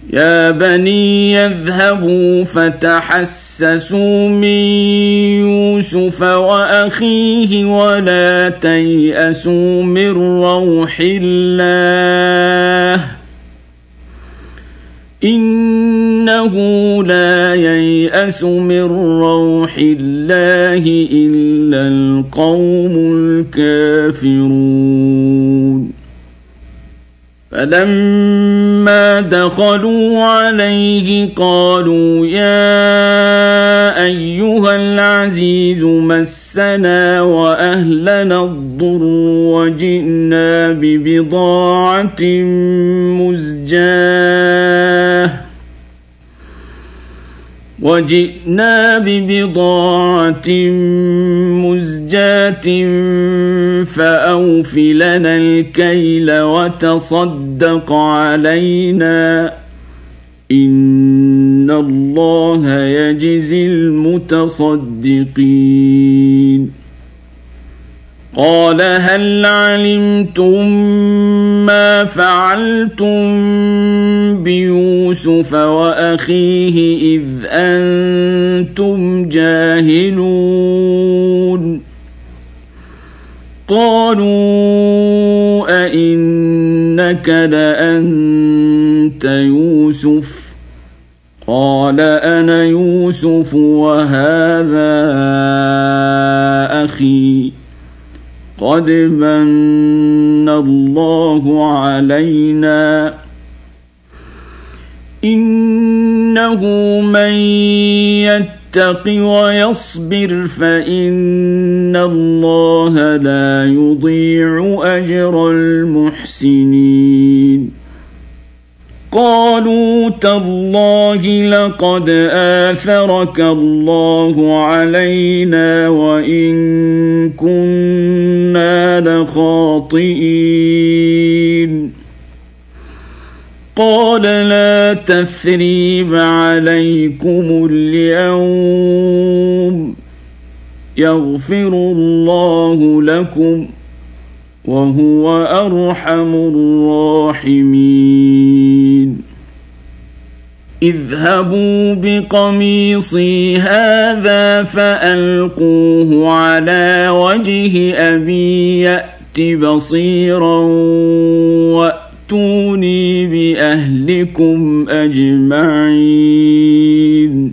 يا بني يذهبوا فتحسسوا من يوسف وأخيه ولا تيأسوا من روح الله إنه لا ييأس من روح الله إلا القوم الكافرون فلما دخلوا عليه قالوا يا أيها العزيز مسنا وأهلنا الضر وجئنا ببضاعة مزجاة فأوف لنا الكيل وتصدق علينا إن الله يجزي المتصدقين قال هل علمتم ما فعلتم بيوسف وأخيه إذ أنتم جاهلون قالوا أئنك لأنت يوسف قال أنا يوسف وهذا أخي قد من الله علينا إنه من يتق ويصبر فإن الله لا يضيع أجر المحسنين قالوا تالله لقد آثرك الله علينا وإن كنا لخاطئين قال لا تثريب عليكم اليوم يغفر الله لكم وهو أرحم الراحمين اذهبوا بقميصي هذا فألقوه على وجه أبي يأت بصيرا وأتوني بأهلكم أجمعين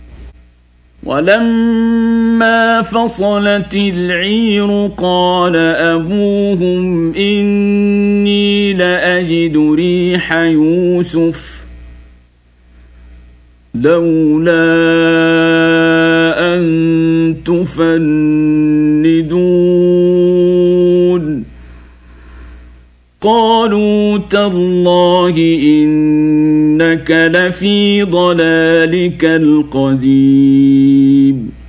ولما فصلت العير قال أبوهم إني لأجد ريح يوسف لولا أن تفندون قالوا تالله إنك لفي ضلالك القديم